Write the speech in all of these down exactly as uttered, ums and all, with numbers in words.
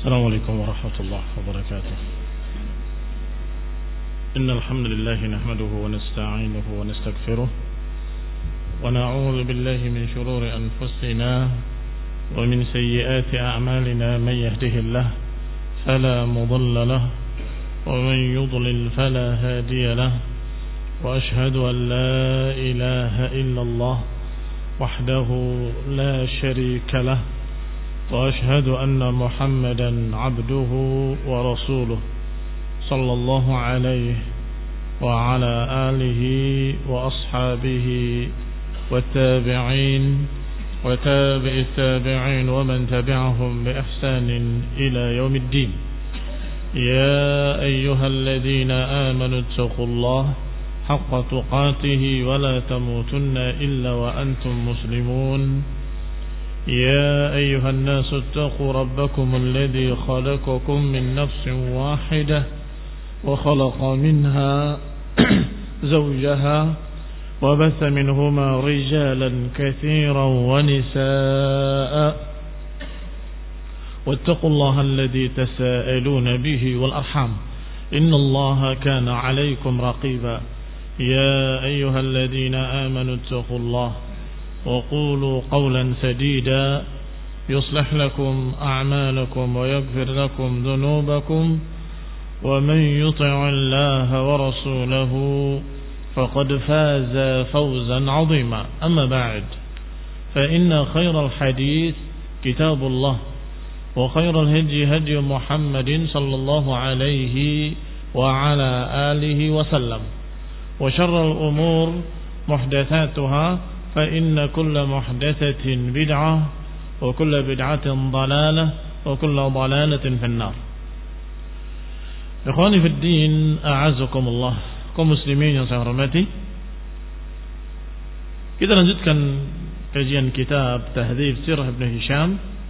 السلام عليكم ورحمة الله وبركاته. إن الحمد لله نحمده ونستعينه ونستغفره ونعوذ بالله من شرور أنفسنا ومن سيئات أعمالنا. من يهده الله فلا مضل له ومن يضلل فلا هادي له، وأشهد أن لا إله إلا الله وحده لا شريك له، وأشهد أن محمدا عبده ورسوله صلى الله عليه وعلى آله وأصحابه والتابعين وتابع التابعين ومن تبعهم بإحسان إلى يوم الدين. يا أيها الذين آمنوا اتقوا الله حق تقاته ولا تموتن إلا وأنتم مسلمون. يا أيها الناس اتقوا ربكم الذي خلقكم من نفس واحدة وخلق منها زوجها وبث منهما رجالا كثيرا ونساء، واتقوا الله الذي تساءلون به والأرحام إن الله كان عليكم رقيبا. يا أيها الذين آمنوا اتقوا الله وقولوا قولا سديدا يصلح لكم أعمالكم ويغفر لكم ذنوبكم، ومن يطع الله ورسوله فقد فاز فوزا عظيما. أما بعد، فإن خير الحديث كتاب الله، وخير الهدي هدي محمد صلى الله عليه وعلى آله وسلم، وشر الأمور محدثاتها، فإن كل محدثة بدعة وكل بدعة ضلالة وكل ضلالة في النار. Ikhwani fi din, a'azakumullah, kaum muslimin yang saya hormati. Kita lanjutkan kajian kitab Tahdhib Sirah Ibn Hisham.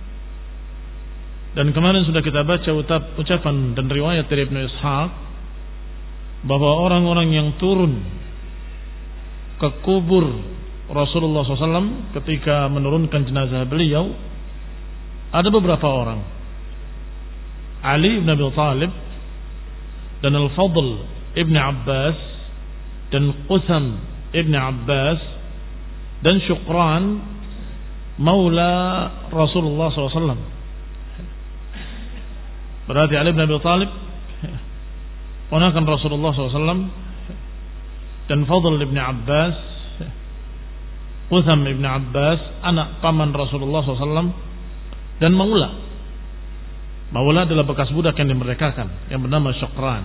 Dan kemarin sudah kita baca ucap, ucapan dan riwayat dari Ibn Ishaq bahwa orang-orang yang turun ke kubur Rasulullah shallallahu alaihi wasallam ketika menurunkan jenazah beliau ada beberapa orang. Ali bin Abi Thalib dan Al-Fadl ibn Abbas dan Qusam ibn Abbas dan Syukran maula Rasulullah shallallahu alaihi wasallam. Berarti Ali bin Abi Thalib ponakan Rasulullah shallallahu alaihi wasallam, dan Fadl ibn Abbas, Qusam ibn Abbas anak paman Rasulullah shallallahu alaihi wasallam, dan maula. Maula adalah bekas budak yang dimerdekakan yang bernama Syukran.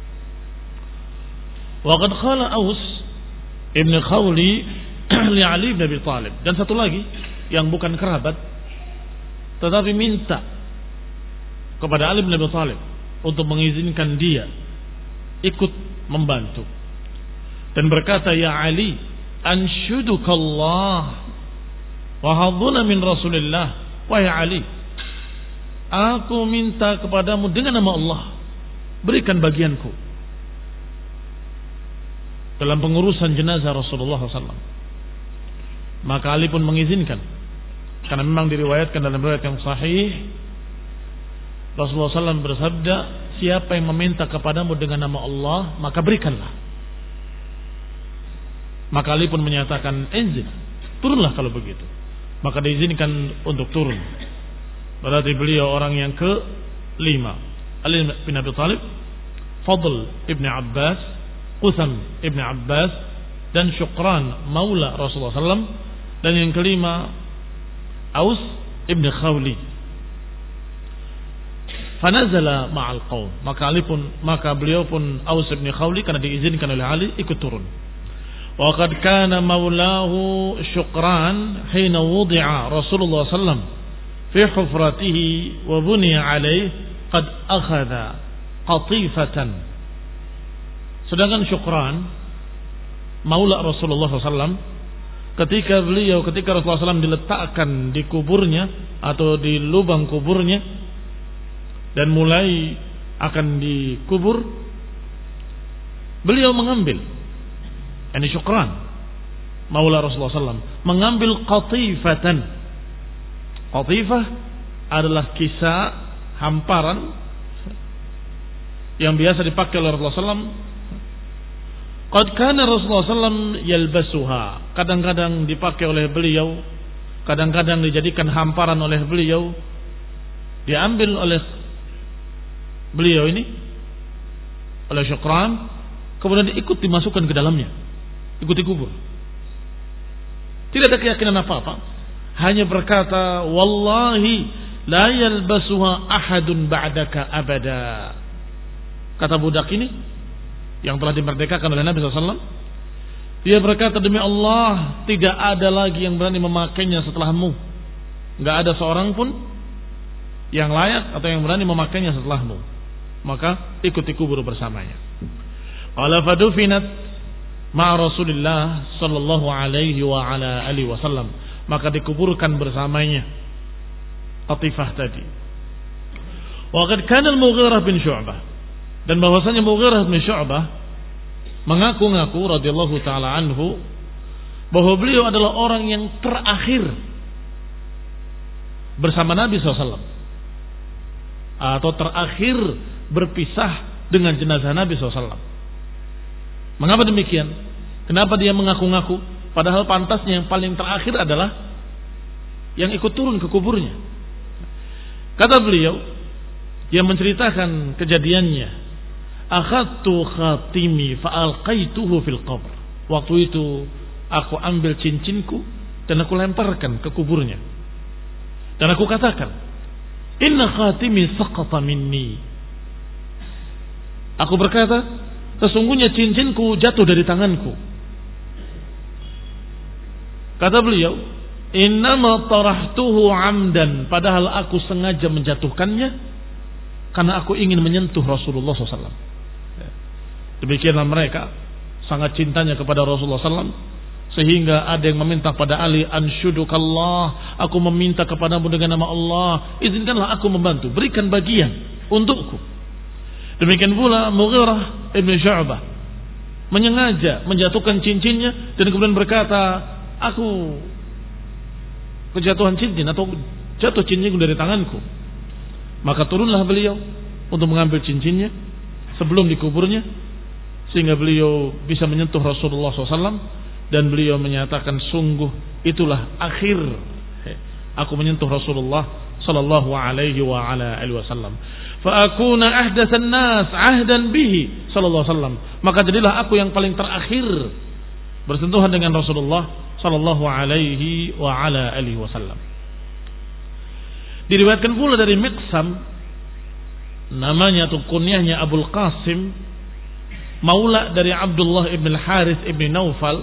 Wa qad qala Aus ibn Khawli li Ali bin Abi Thalib, dan satu lagi yang bukan kerabat tetapi minta kepada Ali bin Abi Thalib untuk mengizinkan dia ikut membantu dan berkata, ya Ali, anshudukallah wa hadzuna min Rasulillah. Wahai Ali, aku minta kepadamu dengan nama Allah, berikan bagianku dalam pengurusan jenazah Rasulullah shallallahu alaihi wasallam. Maka Ali pun mengizinkan, karena memang diriwayatkan dalam riwayat yang sahih Rasulullah shallallahu alaihi wasallam bersabda, siapa yang meminta kepadamu dengan nama Allah, maka berikanlah. Maka Ali pun menyatakan, enzil, turunlah kalau begitu. Maka diizinkan untuk turun. Berarti beliau orang yang kelima. Ali bin Abi Thalib, Fadl ibn Abbas, Qusam ibn Abbas, dan Syukran maula Rasulullah shallallahu alaihi wasallam, dan yang kelima Aus ibn Khawli. Fanazala ma'al qaum. Maka Ali pun, maka beliau pun Aus ibn Khawli karena diizinkan oleh Ali ikut turun. Wa qad kana maulahu Syukran hina wudi'a Rasulullah sallallahu alaihi wasallam fi hufratihi wa buniya alaihi qad akhadha qatifatan. Sedangkan Syukran maula Rasulullah sallallahu alaihi wasallam ketika beliau ketika Rasulullah sallallahu alaihi wasallam diletakkan di kuburnya atau di lubang kuburnya dan mulai akan dikubur, beliau mengambil, ini Syukran maula Rasulullah sallallahu alaihi wasallam mengambil qatifatan. Qatifah adalah kisah hamparan yang biasa dipakai oleh Rasulullah sallallahu alaihi wasallam. Qad kana Rasulullah sallallahu alaihi wasallam yalbasuha. Kadang-kadang dipakai oleh beliau, kadang-kadang dijadikan hamparan oleh beliau, diambil oleh beliau ini oleh Syukran, kemudian ikut dimasukkan ke dalamnya, ikut dikubur. Tidak ada keyakinan apa-apa, hanya berkata, wallahi la yalbasuha ahadun ba'daka abada. Kata budak ini yang telah dimerdekakan oleh Nabi shallallahu alaihi wasallam, dia berkata, demi Allah, tidak ada lagi yang berani memakainya setelahmu. Enggak ada seorang pun yang layak atau yang berani memakainya setelahmu. Maka ikuti kubur bersamanya. Qala fadufinat ma'a Rasulillah sallallahu alaihi wa ala alihi wasallam. Maka dikuburkan bersamanya Qatifah tadi. Wa qad kana al-Mughirah bin Syu'bah, dan bahwasanya Mughirah bin Syu'bah mengaku-ngaku radhiyallahu taala anhu bahwa beliau adalah orang yang terakhir bersama Nabi shallallahu alaihi wasallam, atau terakhir berpisah dengan jenazah Nabi shallallahu alaihi wasallam. Mengapa demikian? Kenapa dia mengaku-ngaku padahal pantasnya yang paling terakhir adalah yang ikut turun ke kuburnya? Kata beliau yang menceritakan kejadiannya, akhadtu khatimi fa'alqaituhu fil qabr. Waktu itu aku ambil cincinku dan aku lemparkan ke kuburnya. Dan aku katakan, inna khatimi saqata minni. Aku berkata, sesungguhnya cincinku jatuh dari tanganku. Kata beliau, innama tarahtuhu amdan. Padahal aku sengaja menjatuhkannya karena aku ingin menyentuh Rasulullah shallallahu alaihi wasallam. Demikianlah mereka sangat cintanya kepada Rasulullah shallallahu alaihi wasallam, sehingga ada yang meminta pada Ali, anshudukallah, aku meminta kepadamu dengan nama Allah, izinkanlah aku membantu, berikan bagian untukku. Demikian pula Mughirah ibn Syu'bah menyengaja menjatuhkan cincinnya dan kemudian berkata, aku kejatuhan cincin atau jatuh cincinku dari tanganku. Maka turunlah beliau untuk mengambil cincinnya sebelum dikuburnya, sehingga beliau bisa menyentuh Rasulullah shallallahu alaihi wasallam, dan beliau menyatakan, sungguh itulah akhir aku menyentuh Rasulullah sallallahu alaihi wa ala alihi wasallam. Fa akuna ahdatsan nas ahdan bihi sallallahu alaihi wasallam. Maka jadilah aku yang paling terakhir bersentuhan dengan Rasulullah sallallahu alaihi wa ala alihi wasallam. Diriwayatkan pula dari Miqsam, namanya atau kunyahnya Abul Qasim, maula dari Abdullah ibn Harith ibn Naufal,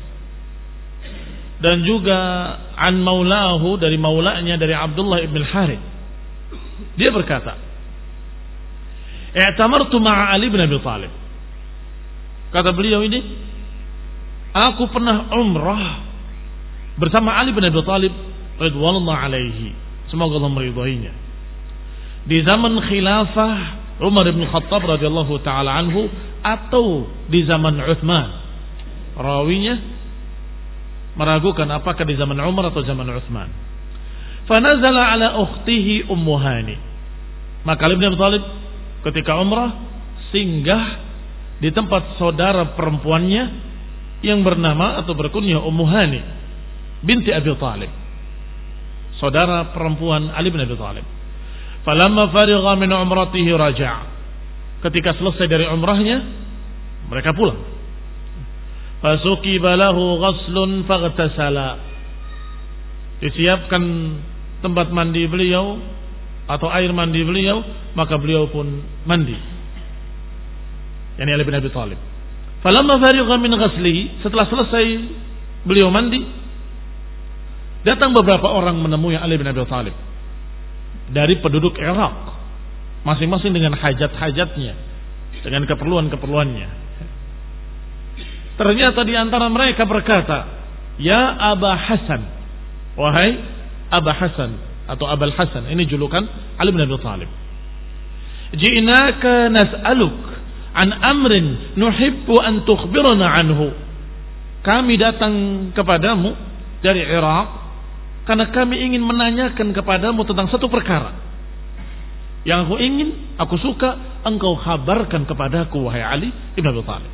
dan juga an maulahu, dari maulanya dari Abdullah ibn Harith. Dia berkata, i'tamartu ma'a Ali bin Abi Thalib. Kata beliau ini, aku pernah umrah bersama Ali bin Abi Thalib radhiyallahu alaihi, semoga Allah meridhoinya, di zaman khilafah Umar bin Khattab radhiyallahu taala anhu, atau di zaman Utsman. Rawinya meragukan apakah di zaman Umar atau zaman Utsman. Fanazala ala ukhtihi Ummu Hani. Maka Ali bin Abi Thalib ketika umrah singgah di tempat saudara perempuannya yang bernama atau berkunyah Ummu Hani binti Abi Thalib, saudara perempuan Ali bin Abi Thalib. Falamma farigha min umratihi raja'. Ketika selesai dari umrahnya, mereka pulang. Fasuqiba lahu ghaslun faghtasala. Disiapkan tempat mandi beliau atau air mandi beliau, maka beliau pun mandi. Yani Ali bin Abi Thalib. Falamma farigha min ghaslihi, setelah selesai beliau mandi, datang beberapa orang menemui Ali bin Abi Thalib dari penduduk Irak, masing-masing dengan hajat-hajatnya, dengan keperluan-keperluannya. Ternyata di antara mereka berkata, ya Aba Hasan, wahai Aba Hasan atau Abul Hasan, ini julukan Ali bin Abi Thalib. Ji'naka nas'aluk an amrin nuhibbu an tukhbirana anhu. Kami datang kepadamu dari Irak karena kami ingin menanyakan kepadamu tentang satu perkara. Yang aku ingin, aku suka, engkau kabarkan kepadaku, wahai Ali ibn Abi Thalib.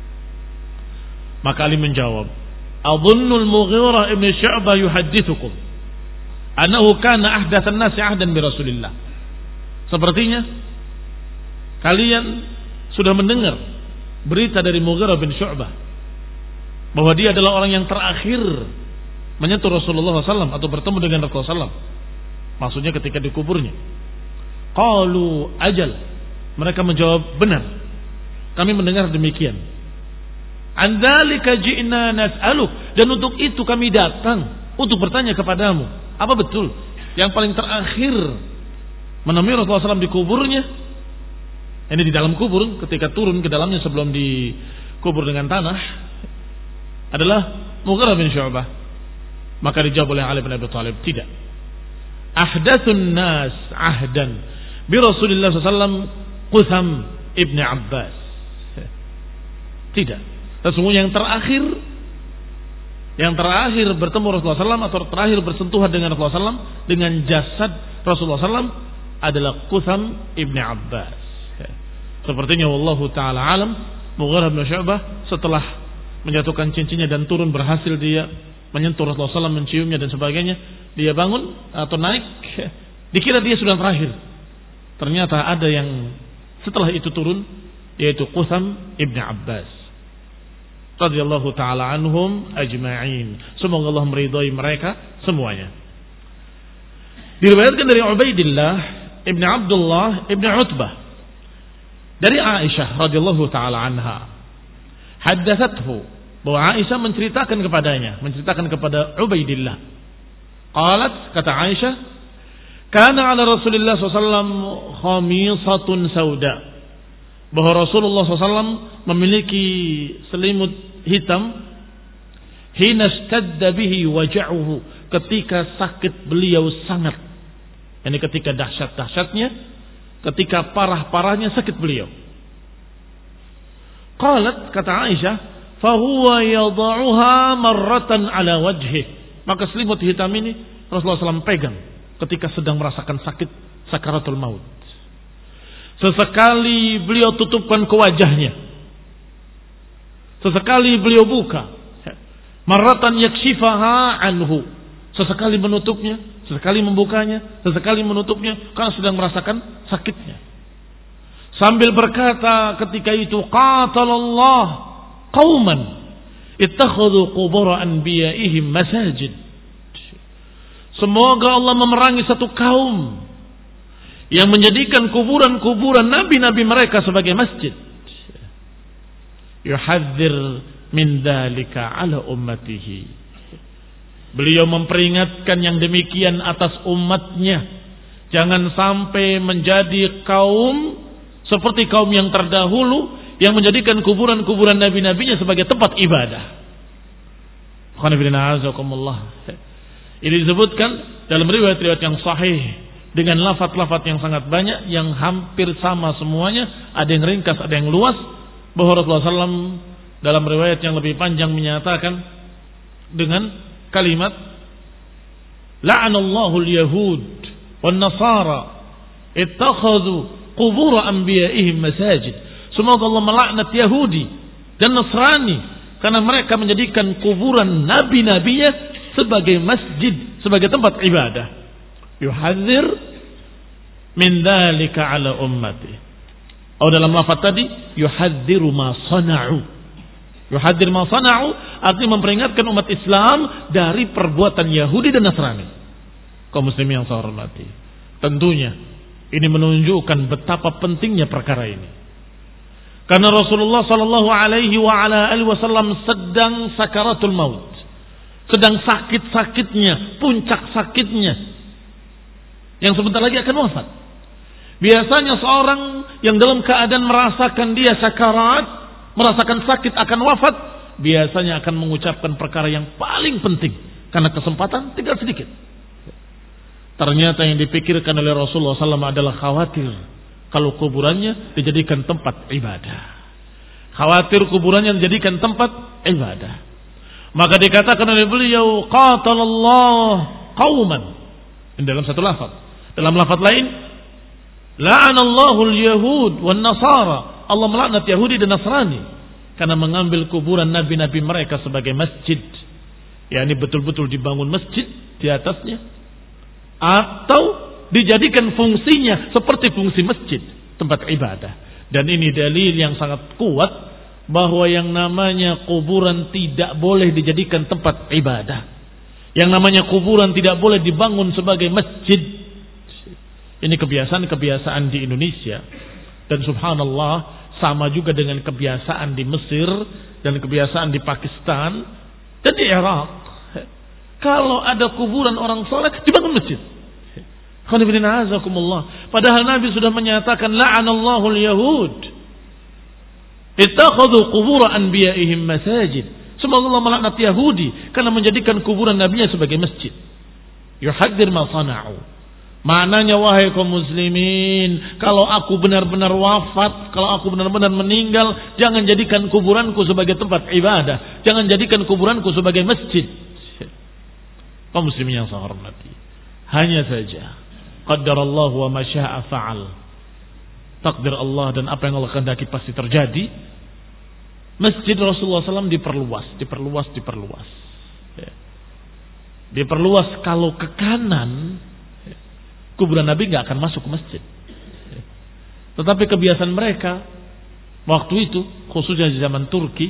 Maka Ali menjawab, Adhunnul Mughirah ibn Syu'bah yuhaddithukum annahu kana ahdatsan nasi ahdan bi Rasulillah. Sepertinya kalian sudah mendengar berita dari Mughirah bin Syu'bah bahwa dia adalah orang yang terakhir menyentuh Rasulullah sallallahu alaihi wasallam atau bertemu dengan Rasulullah sallallahu alaihi wasallam. Maksudnya ketika dikuburnya. Qalu ajal. Mereka menjawab, benar. Kami mendengar demikian. An dzalika ji'na nas'aluk, dan untuk itu kami datang untuk bertanya kepadamu, apa betul yang paling terakhir menemui Rasulullah sallallahu alaihi wasallam di kuburnya? Ini di dalam kubur, ketika turun ke dalamnya sebelum dikubur dengan tanah, adalah Mughirah bin Syu'bah. Maka dijawab oleh Ali bin Abi Thalib, tidak. Ahdatsun nas ahdan bi Rasulillah sallallahu alaihi wasallam Qutham ibn Abbas. Tidak. Sesungguhnya yang terakhir yang terakhir bertemu Rasulullah sallallahu alaihi wasallam atau terakhir bersentuhan dengan Rasulullah sallallahu alaihi wasallam dengan jasad Rasulullah sallallahu alaihi wasallam adalah Qutham ibn Abbas. Sepertinya wallahu taala alam, Mughirah bin Syu'bah setelah menjatuhkan cincinnya dan turun berhasil dia menyentuh Rasulullah sallallahu alaihi wasallam, menciumnya dan sebagainya, dia bangun atau naik, dikira dia sudah terakhir. Ternyata ada yang setelah itu turun, yaitu Qutham ibn Abbas radhiyallahu taala anhum ajma'in. Semoga Allah meridhai mereka semuanya. Diriwayatkan dari Ubaidillah ibn Abdullah ibn Utbah dari Aisyah radhiyallahu taala anha, haddathathu, bahwa Aisyah menceritakan kepadanya, menceritakan kepada Ubaidillah. Qalat, kata Aisyah, kana ala Rasulillah sallallahu alaihi wasallam khamisatun sauda, bahwa Rasulullah sallallahu alaihi wasallam memiliki selimut hitam, hina stadda bihi waja'uhu, ketika sakit beliau sangat, yani ketika dahsyat-dahsyatnya, ketika parah-parahnya sakit beliau. Qalat, kata Aisyah, fahuwa yada'uha marratan ala wajhih, maka selimut hitam ini Rasulullah sallallahu alaihi wasallam pegang ketika sedang merasakan sakit sakaratul maut. Sesekali beliau tutupkan ke wajahnya, sesekali beliau buka, marratan yakshifaha anhu, sesekali menutupnya, sesekali membukanya, sesekali menutupnya karena sedang merasakan sakitnya. Sambil berkata ketika itu, qatalallah qauman ittakhadhu qubur anbiya'ihim masajid. Semoga Allah memerangi satu kaum yang menjadikan kuburan-kuburan nabi-nabi mereka sebagai masjid. Yuhadzir min dzalika ala ummatihi. Beliau memperingatkan yang demikian atas umatnya. Jangan sampai menjadi kaum seperti kaum yang terdahulu yang menjadikan kuburan-kuburan nabi-nabinya sebagai tempat ibadah. Ini disebutkan dalam riwayat-riwayat yang sahih dengan lafaz-lafaz yang sangat banyak, yang hampir sama semuanya, ada yang ringkas, ada yang luas, bahwa Rasulullah sallallahu alaihi wasallam dalam riwayat yang lebih panjang menyatakan dengan kalimat la'anallahu al-yahud wan nasara ittakhadhu qubur anbiya'ihim masajid. Semoga Allah melaknat Yahudi dan Nasrani karena mereka menjadikan kuburan nabi-nabinya sebagai masjid, sebagai tempat ibadah. Yuhadzir min dzalika ala ummati. Atau dalam lafaz tadi yuhadziru ma sana'u. Yuhadzir ma sana'u artinya memperingatkan umat Islam dari perbuatan Yahudi dan Nasrani. Kaum muslimin yang saya hormati, tentunya ini menunjukkan betapa pentingnya perkara ini. Karena Rasulullah sallallahu alaihi wa ala alihi wasallam sedang sakaratul maut, sedang sakit-sakitnya, puncak sakitnya, yang sebentar lagi akan wafat. Biasanya seorang yang dalam keadaan merasakan dia sakarat, merasakan sakit akan wafat, biasanya akan mengucapkan perkara yang paling penting, karena kesempatan tinggal sedikit. Ternyata yang dipikirkan oleh Rasulullah sallallahu alaihi wasallam adalah khawatir kalau kuburannya dijadikan tempat ibadah. Khawatir kuburannya dijadikan tempat ibadah. Maka dikatakan oleh beliau, qatalallah qauman. Dalam satu lafaz. Dalam lafaz lain, La'anallahu al-yahud wan nasara. Allah melaknat Yahudi dan Nasrani karena mengambil kuburan nabi-nabi mereka sebagai masjid. yakni betul-betul dibangun masjid di atasnya, atau dijadikan fungsinya seperti fungsi masjid, tempat ibadah. Dan ini dalil yang sangat kuat bahwa yang namanya kuburan tidak boleh dijadikan tempat ibadah. Yang namanya kuburan tidak boleh dibangun sebagai masjid. Ini kebiasaan-kebiasaan di Indonesia. Dan subhanallah, sama juga dengan kebiasaan di Mesir dan kebiasaan di Pakistan dan di Irak. Kalau ada kuburan orang soleh, dibangun masjid. Padahal Nabi sudah menyatakan la'anallahu al-yahud ittakhadhu qubur anbiya'ihim masajid. Semoga Allah melaknat Yahudi karena menjadikan kuburan nabinya sebagai masjid. Yuhaddir ma sana'u. Maknanya, wahai kaum muslimin, kalau aku benar-benar wafat, kalau aku benar-benar meninggal, jangan jadikan kuburanku sebagai tempat ibadah, jangan jadikan kuburanku sebagai masjid. Kaum muslimin yang saya hormati, hanya saja qaddarallahu wa ma syaa fa'al. Takdir Allah dan apa yang Allah kehendaki pasti terjadi. Masjid Rasulullah shallallahu alaihi wasallam diperluas, diperluas, diperluas. Diperluas kalau ke kanan, kuburan Nabi nggak akan masuk ke masjid. Tetapi kebiasaan mereka waktu itu, khususnya di zaman Turki,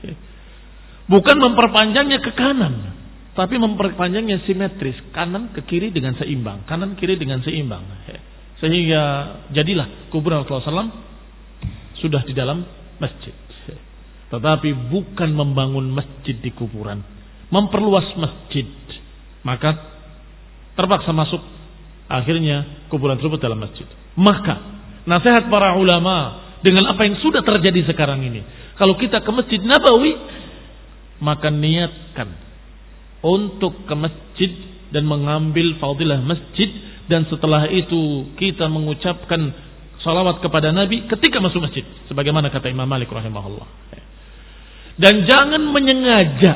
bukan memperpanjangnya ke kanan, tapi memperpanjangnya simetris, kanan ke kiri dengan seimbang, kanan kiri dengan seimbang, sehingga jadilah kuburan Rasulullah shallallahu alaihi wasallam sudah di dalam masjid. Tetapi bukan membangun masjid di kuburan, memperluas masjid, maka terpaksa masuk akhirnya kuburan tersebut dalam masjid. Maka nasihat para ulama dengan apa yang sudah terjadi sekarang ini, kalau kita ke Masjid Nabawi, maka niatkan untuk ke masjid dan mengambil fadilah masjid, dan setelah itu kita mengucapkan salawat kepada Nabi ketika masuk masjid, sebagaimana kata Imam Malik rahimahullah. Dan jangan menyengaja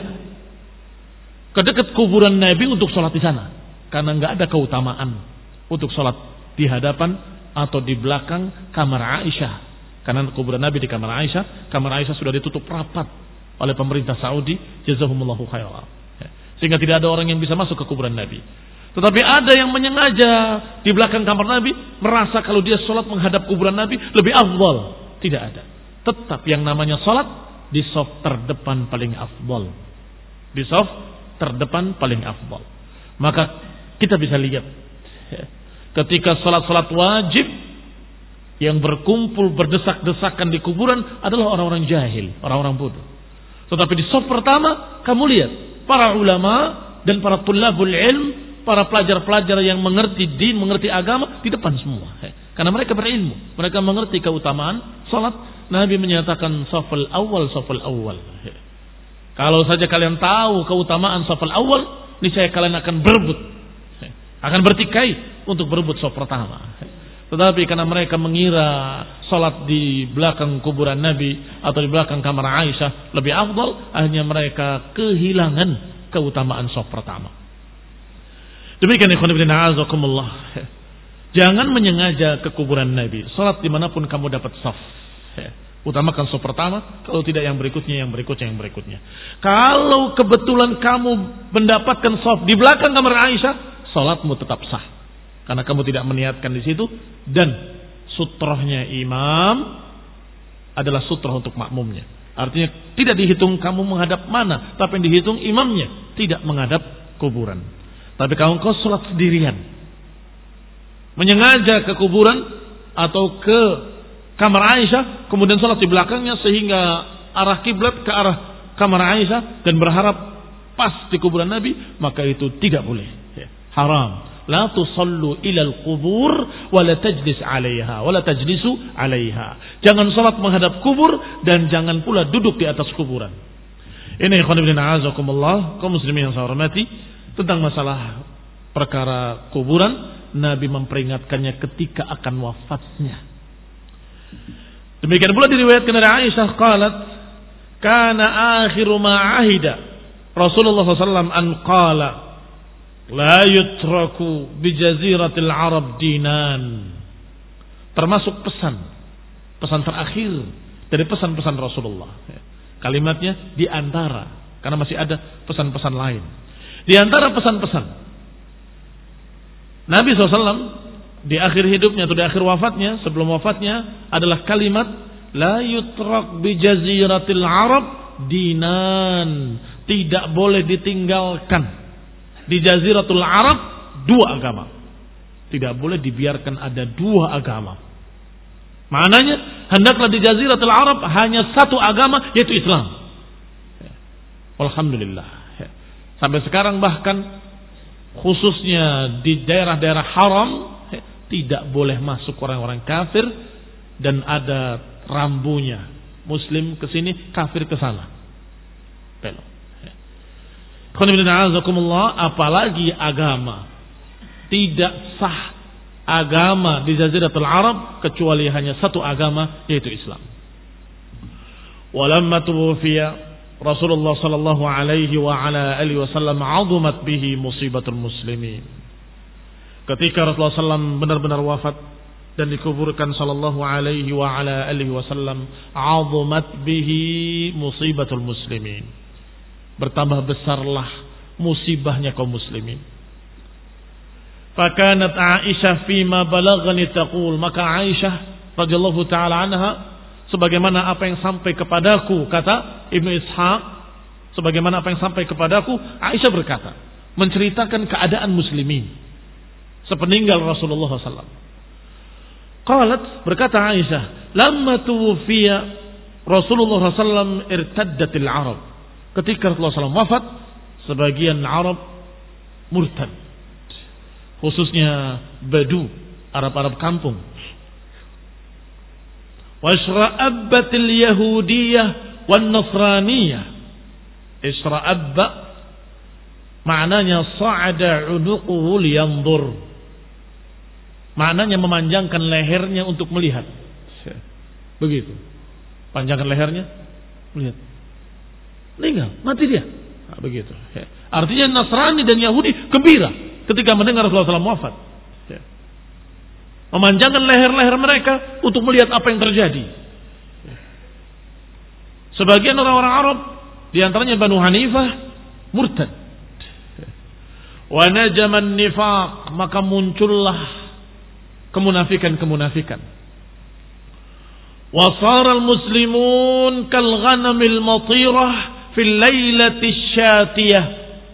ke dekat kuburan Nabi untuk sholat di sana, karena nggak ada keutamaan untuk sholat di hadapan atau di belakang kamar Aisyah. Karena kuburan Nabi di kamar Aisyah, kamar Aisyah sudah ditutup rapat oleh pemerintah Saudi, jazahumullahu khairan, sehingga tidak ada orang yang bisa masuk ke kuburan Nabi. Tetapi ada yang menyengaja di belakang kamar Nabi, merasa kalau dia sholat menghadap kuburan Nabi lebih afdal. Tidak ada. Tetap yang namanya sholat di saf terdepan paling afdal, di saf terdepan paling afdal. Maka kita bisa lihat ketika salat-salat wajib yang berkumpul berdesak-desakan di kuburan adalah orang-orang jahil, orang-orang bodoh. Tetapi di saf pertama kamu lihat para ulama dan para tulabul ilm, para pelajar-pelajar yang mengerti din, mengerti agama di depan semua. Karena mereka berilmu, mereka mengerti keutamaan salat. Nabi menyatakan safal awal, safal awal. Kalau saja kalian tahu keutamaan safal awal, niscaya kalian akan berebut, akan bertikai untuk berebut saf pertama. Tetapi karena mereka mengira salat di belakang kuburan Nabi atau di belakang kamar Aisyah lebih afdal, akhirnya mereka kehilangan keutamaan saf pertama. Demikian ikhwan fillah azakumullah. Jangan menyengaja ke kuburan Nabi. Salat dimanapun kamu dapat saf, utamakan saf pertama, kalau tidak yang berikutnya, yang berikutnya, yang berikutnya. Kalau kebetulan kamu mendapatkan saf di belakang kamar Aisyah, salatmu tetap sah, karena kamu tidak meniatkan di situ, dan sutrahnya imam adalah sutrah untuk makmumnya. Artinya tidak dihitung kamu menghadap mana, tapi yang dihitung imamnya tidak menghadap kuburan. Tapi kalau kau salat sendirian, menyengaja ke kuburan atau ke kamar Aisyah, kemudian sholat di belakangnya sehingga arah kiblat ke arah kamar Aisyah dan berharap pas di kuburan Nabi, maka itu tidak boleh. Haram. La tusallu ilal qubur wa la tajlis 'alaiha wa la tajlisu 'alaiha. Jangan sholat menghadap kubur dan jangan pula duduk di atas kuburan. Ini ikhwan fillah azakumullah, kaum muslimin yang saya hormati, tentang masalah perkara kuburan. Nabi memperingatkannya ketika akan wafatnya. Demikian pula diriwayatkan dari Aisyah qalat kana akhiru ma ahida Rasulullah sallallahu alaihi wasallam an qala la yutraku bi jaziratil arab dinan termasuk pesan, pesan terakhir dari pesan-pesan Rasulullah. Kalimatnya di antara, karena masih ada pesan-pesan lain. Di antara pesan-pesan Nabi shallallahu alaihi wasallam di akhir hidupnya atau di akhir wafatnya, sebelum wafatnya adalah kalimat la yutrak bi jaziratil Arab dinan, tidak boleh ditinggalkan di jaziratul Arab dua agama. Tidak boleh dibiarkan ada dua agama. Maknanya hendaklah di jaziratul Arab hanya satu agama, yaitu Islam. Alhamdulillah. Sampai sekarang bahkan khususnya di daerah-daerah haram tidak boleh masuk orang-orang kafir, dan ada rambunya. Muslim ke sini, kafir ke sana. Belok. Apalagi agama. Tidak sah agama di Jaziratul Arab kecuali hanya satu agama, yaitu Islam. Walamma tuwfiya Rasulullah sallallahu alaihi wa ala alihi wasallam 'azumat bihi musibatul muslimin. Ketika Rasulullah sallallahu alaihi wasallam benar-benar wafat dan dikuburkan sallallahu alaihi wa ala alihi wasallam, 'azumat bihi musibatul muslimin. Bertambah besarlah musibahnya kaum muslimin. Fakanat Aisyah fima balaghani taqul, maka Aisyah radhiyallahu taala anha, sebagaimana apa yang sampai kepadaku, kata Ibnu Ishaq, sebagaimana apa yang sampai kepadaku, Aisyah berkata, menceritakan keadaan muslimin sepeninggal Rasulullah sallallahu alaihi wasallam. Qalat, berkata Aisyah, lamma tuwfiya Rasulullah sallallahu alaihi wasallam irtaddatil Arab. Ketika Rasulullah sallallahu alaihi wasallam wafat, sebagian Arab murtad, khususnya Badu, Arab-Arab kampung. Wasra'abbatil Yahudiyah wan Nasraniyah. Isra'abba maknanya sa'ada unuquhu liyanzur. Maknanya memanjangkan lehernya untuk melihat. Begitu. Panjangkan lehernya, melihat. Meninggal, mati dia. Nah, begitu. Artinya Nasrani dan Yahudi gembira ketika mendengar Rasulullah sallallahu alaihi wasallam wafat. Ya. Memanjangkan leher-leher mereka untuk melihat apa yang terjadi. Ya. Sebagian orang-orang Arab, diantaranya Banu Hanifah, murtad. Ya. Wa najaman nifaq, maka muncullah kemunafikan-kemunafikan. Wa saral muslimun kal ghanamil matirah fil lailati syatiyah.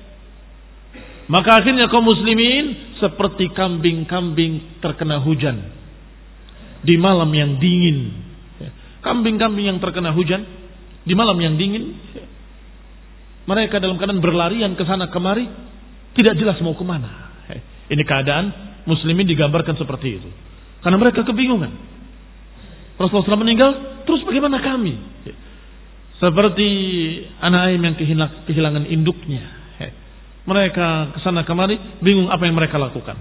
Maka akhirnya kaum muslimin seperti kambing-kambing terkena hujan di malam yang dingin. Kambing-kambing yang terkena hujan di malam yang dingin, mereka dalam keadaan berlarian ke sana kemari, tidak jelas mau kemana. Ini keadaan muslimin digambarkan seperti itu, karena mereka kebingungan. Rasulullah sallallahu alaihi wasallam meninggal, terus bagaimana kami? Seperti anak ayam yang kehilangan induknya. Mereka kesana kemari bingung apa yang mereka lakukan.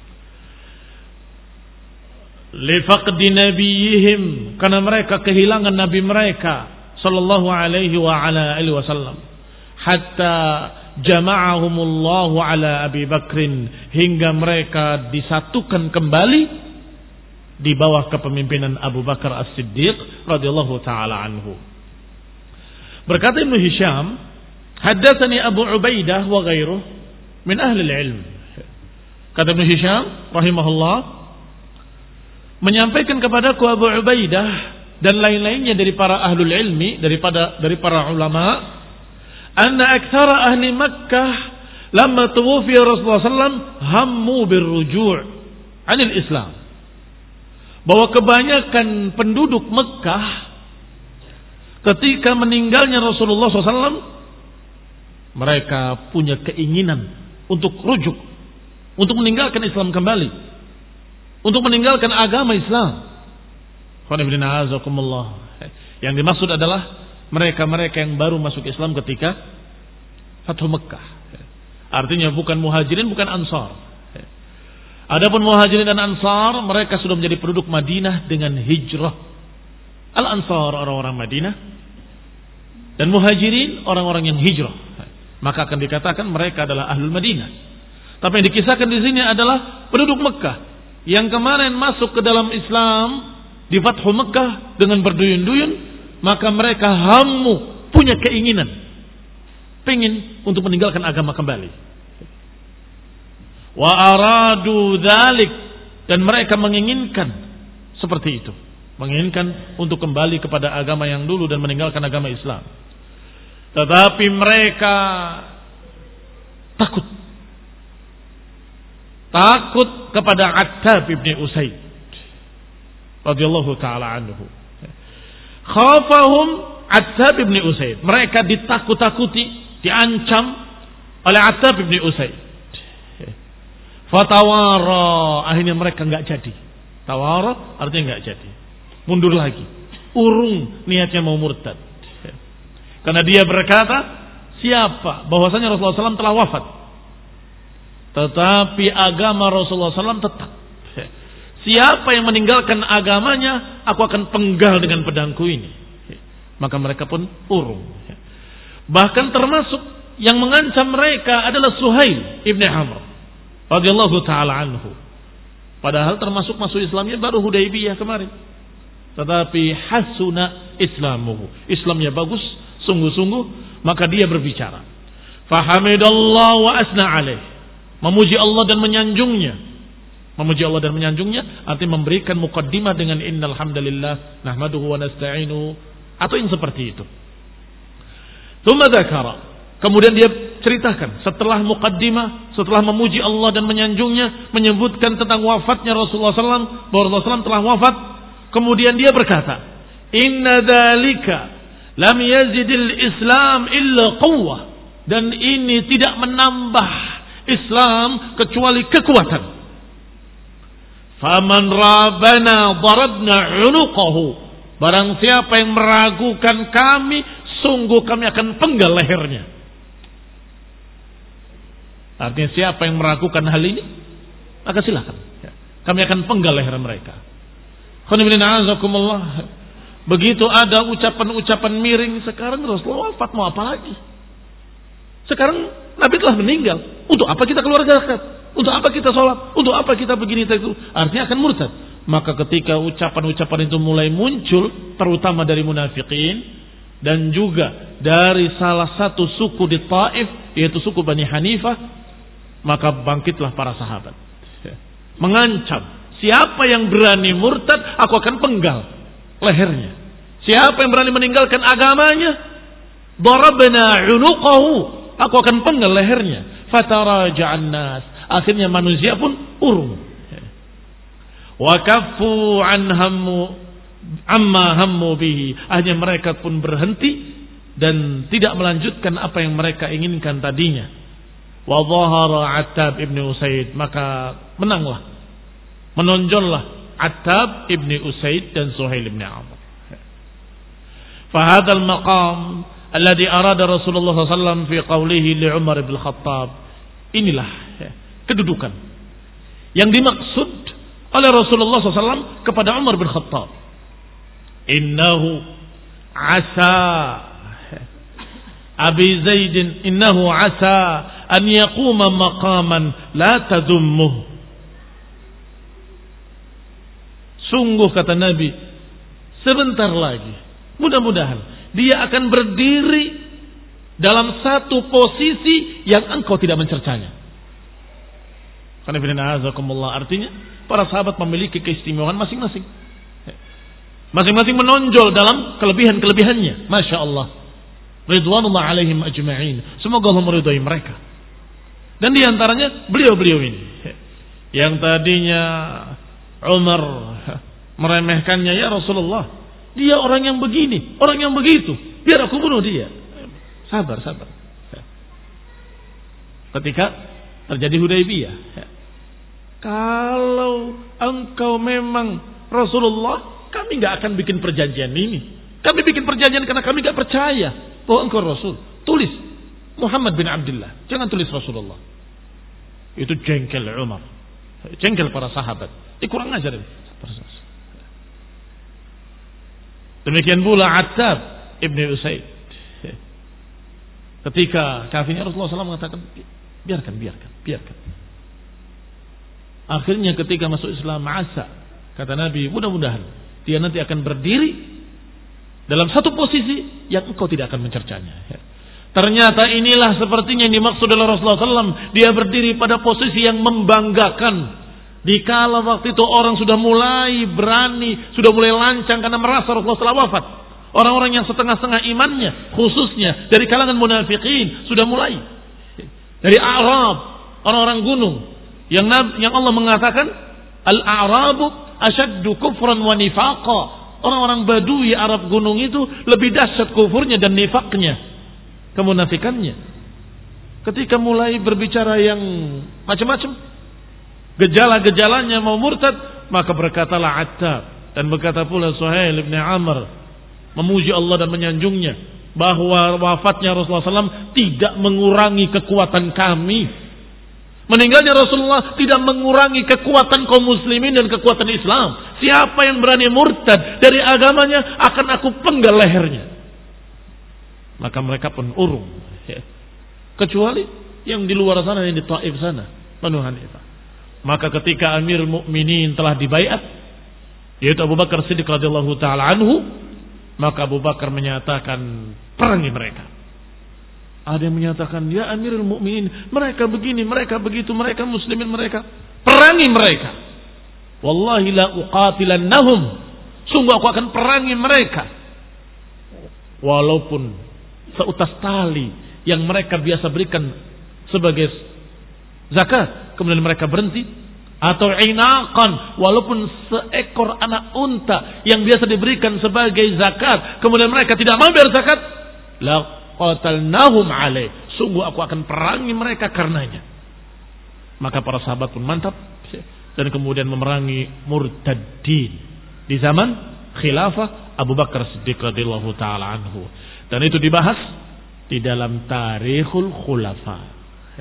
Lifaqdi nabiyihim, karena mereka kehilangan nabi mereka sallallahu alaihi wa ala alihi wasallam. Hatta jama'ahumullahu ala Abi Bakrin, hingga mereka disatukan kembali di bawah kepemimpinan Abu Bakar As-Siddiq radhiyallahu taala anhu. Berkata Ibnu Hisham, haddatsani Abu Ubaidah wa ghairuh min ahli al-ilm. Kata Ibnu Hisham rahimahullah, menyampaikan kepadaku Abu Ubaidah dan lain-lainnya dari para ahlul ilmi, daripada dari para ulama, anna aktsara ahli Makkah lamma tuwfiya Rasulullah sallallahu alaihi wasallam hammu birruju' 'anil Islam. Bahwa kebanyakan penduduk Mekah ketika meninggalnya Rasulullah sallallahu alaihi wasallam, mereka punya keinginan untuk rujuk, untuk meninggalkan Islam kembali, untuk meninggalkan agama Islam. Yang dimaksud adalah mereka-mereka yang baru masuk Islam ketika Fathu Mekah. Artinya bukan muhajirin, bukan ansar. Adapun muhajirin dan ansar, mereka sudah menjadi penduduk Madinah dengan hijrah. Al-ansar orang-orang Madinah, dan muhajirin orang-orang yang hijrah. Maka akan dikatakan mereka adalah ahlul Madinah. Tapi yang dikisahkan di sini adalah penduduk Mekah yang kemarin masuk ke dalam Islam di Fathu Mekah dengan berduyun-duyun, maka mereka hamu, punya keinginan, pengen untuk meninggalkan agama kembali. Wa aradu dzalik, dan mereka menginginkan seperti itu, menginginkan untuk kembali kepada agama yang dulu dan meninggalkan agama Islam. Tetapi mereka takut, takut kepada Attab ibn Usaid radhiyallahu taala anhu. Khafahum Attab ibn Usaid, mereka ditakut-takuti, diancam oleh Attab ibn Usaid. Fatawara, akhirnya mereka enggak jadi. Tawara artinya enggak jadi, mundur lagi, urung niatnya mau murtad. Karena dia berkata, siapa bahwasanya Rasulullah shallallahu alaihi wasallam telah wafat, tetapi agama Rasulullah shallallahu alaihi wasallam tetap. Siapa yang meninggalkan agamanya, aku akan penggal dengan pedangku ini. Maka mereka pun urung. Bahkan termasuk yang mengancam mereka adalah Suhail ibn Amr radhiyallahu taala anhu. Padahal termasuk masuk Islamnya baru Hudaybiyah kemarin. Tetapi hasuna islamuhu, Islamnya bagus, sungguh-sungguh, maka dia berbicara. Fahamidallah wa asna alaih, memuji Allah dan menyanjungnya. Memuji Allah dan menyanjungnya artinya memberikan muqaddimah dengan innal hamdalillah nahmaduhu wa nasta'inu, atau yang seperti itu. Tsumma dzakara, kemudian dia ceritakan setelah muqaddimah, setelah memuji Allah dan menyanjungnya, menyebutkan tentang wafatnya Rasulullah sallallahu alaihi wasallam, bahwa Rasulullah sallallahu alaihi wasallam telah wafat. Kemudian dia berkata, inna dzalika lam yazidil Islam illa quwwah, dan ini tidak menambah Islam kecuali kekuatan. Faman rabana darabna unuqahu, barang siapa yang meragukan kami, sungguh kami akan penggal lehernya. Artinya siapa yang meragukan hal ini, maka silakan, kami akan penggal leher mereka. Begitu ada ucapan-ucapan miring, sekarang Rasulullah wafat, mau apa lagi? Sekarang Nabi telah meninggal, untuk apa kita keluar zakat? Untuk apa kita sholat? Untuk apa kita begini itu? Artinya akan murtad. Maka ketika ucapan-ucapan itu mulai muncul, terutama dari munafikin dan juga dari salah satu suku di Taif, yaitu suku Bani Hanifah, maka bangkitlah para sahabat mengancam, siapa yang berani murtad, aku akan penggal lehernya. Siapa yang berani meninggalkan agamanya, darabna unuqahu, aku akan penggal lehernya. Fataraja'an nas, akhirnya manusia pun urung. Wa kaffu an hammu amma hammu bihi, akhirnya mereka pun berhenti dan tidak melanjutkan apa yang mereka inginkan tadinya. Wa dhahara Attab ibn Usaid, maka menanglah, menonjollah Attab ibn Usaid dan Suhail ibn Amr. Fa hadzal maqam alladhi arada Rasulullah sallallahu alaihi wasallam fi qawlihi li Umar bin Khattab, inilah kedudukan yang dimaksud oleh Rasulullah sallallahu alaihi wasallam kepada Umar bin Khattab. Innahu asa Abi Zaid, innahu asa an yaquma maqaman la tadummuh. Sungguh kata Nabi, sebentar lagi, mudah-mudahan dia akan berdiri dalam satu posisi yang engkau tidak mencercanya. Artinya para sahabat memiliki keistimewaan masing-masing. Masing-masing menonjol dalam kelebihan-kelebihannya. Masya Allah. Ridwanullah alaihim ajma'in. Semoga Allah meridai mereka. Dan diantaranya beliau-beliau ini, yang tadinya Umar meremehkannya, ya Rasulullah, dia orang yang begini, orang yang begitu, biar aku bunuh dia. Sabar, sabar. Ketika terjadi Hudaybiyah, kalau engkau memang Rasulullah, kami gak akan bikin perjanjian ini. Kami bikin perjanjian karena kami gak percaya bahwa engkau Rasul. Tulis Muhammad bin Abdullah, jangan tulis Rasulullah. Itu jengkel Umar, jengkel para sahabat. Ini kurang ajar ini. Demikian pula Attab ibn Usaid. Ketika kafirnya Rasulullah sallallahu alaihi wasallam mengatakan, biarkan, biarkan, biarkan. Akhirnya ketika masuk Islam, asa, kata Nabi, mudah-mudahan dia nanti akan berdiri dalam satu posisi yang engkau tidak akan mencercanya. Ternyata inilah sepertinya yang dimaksud oleh Rasulullah shallallahu alaihi wasallam. Dia berdiri pada posisi yang membanggakan. Dikala waktu itu orang sudah mulai berani, sudah mulai lancang karena merasa Rasulullah telah wafat. Orang-orang yang setengah-setengah imannya, khususnya dari kalangan munafikin, sudah mulai. Dari Arab, orang-orang gunung. Yang, yang Allah mengatakan, Al-A'rabu asyaddu kufran wa nifaqa. Orang-orang Badui Arab gunung itu lebih dahsyat kufurnya dan nifaknya, kemunafikannya. Ketika mulai berbicara yang macam-macam, gejala-gejalanya mau murtad, maka berkatalah Attab, dan berkata pula Suhail bin Amr, memuji Allah dan menyanjungnya, bahwa wafatnya Rasulullah shallallahu alaihi wasallam tidak mengurangi kekuatan kami. Meninggalnya Rasulullah tidak mengurangi kekuatan kaum muslimin dan kekuatan Islam. Siapa yang berani murtad dari agamanya, akan aku penggal lehernya. Maka mereka pun urung, kecuali yang di luar sana, yang di Taif sana, Banu Hanifah. Maka ketika Amirul Mukminin telah dibaiat, yaitu Abu Bakar Siddiq radhiyallahu taala anhu, maka Abu Bakar menyatakan, perangi mereka. Ada yang menyatakan, ya Amirul Mukminin, mereka begini, mereka begitu, mereka muslimin, mereka perangi mereka. Wallahi la uqatilannahum, sungguh aku akan perangi mereka. Walaupun seutas tali yang mereka biasa berikan sebagai zakat, kemudian mereka berhenti, atau inaqan, walaupun seekor anak unta yang biasa diberikan sebagai zakat, kemudian mereka tidak mau bayar zakat, la qatalnahum alaih, sungguh aku akan perangi mereka karenanya. Maka para sahabat pun mantap dan kemudian memerangi murtaddin di zaman khilafah Abu Bakar Siddiq radhiyallahu taala anhu, dan itu dibahas di dalam Tarikhul Khulafa.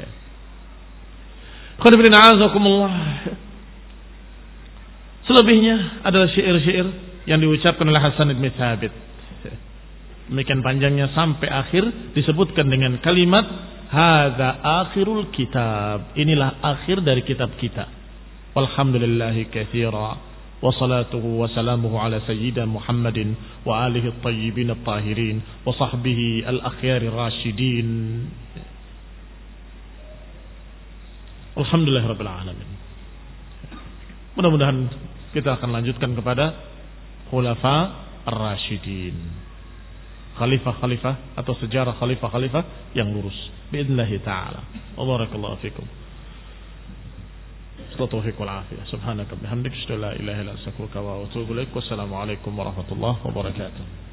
Selebihnya adalah syair-syair yang diucapkan oleh Hasan bin Thabit. Demikian panjangnya sampai akhir disebutkan dengan kalimat hadza akhirul kitab. Inilah akhir dari kitab kita. Walhamdulillahi katsira wa salatuhu wa salamuhu ala sayyidina Muhammadin wa alihi at-tayyibin at-tahirin wa sahbihi al-akhyari rasyidin. Alhamdulillah Rabbil Alamin. Mudah-mudahan kita akan lanjutkan kepada Khulafa Ar-Rasyidin, khalifah-khalifah atau sejarah khalifah-khalifah yang lurus biidznillah ta'ala. Barakallahu fikum. Taufiq wal afiyah. Subhanaka bihamdika asyhadu an la ilaha illa anta astaghfiruka wa atubu ilaik. Wassalamu alaikum warahmatullahi wabarakatuh.